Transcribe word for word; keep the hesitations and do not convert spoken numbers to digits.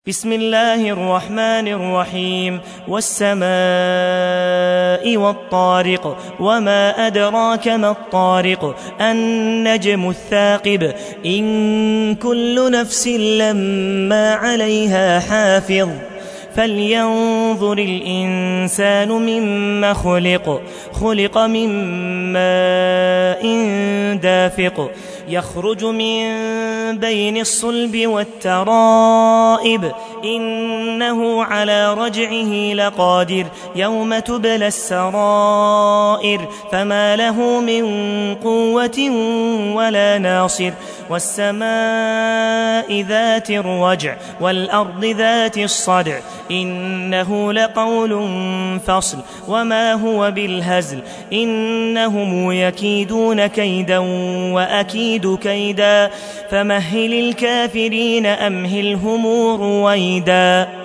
بسم الله الرحمن الرحيم والسماء والطارق وما أدراك ما الطارق النجم الثاقب إن كل نفس لما عليها حافظ فلينظر الإنسان مما خلق خلق من ماء دافق يخرج من بين الصلب والترائب إنه على رجعه لقادر يوم تبلى السرائر فما له من قوة ولا ناصر والسماء ذات الرجع والأرض ذات الصدع إنه لقول فصل وما هو بالهزل إنهم يكيدون كيدا وأكيد كيدا فمهل الكافرين أمهلهم رويدا.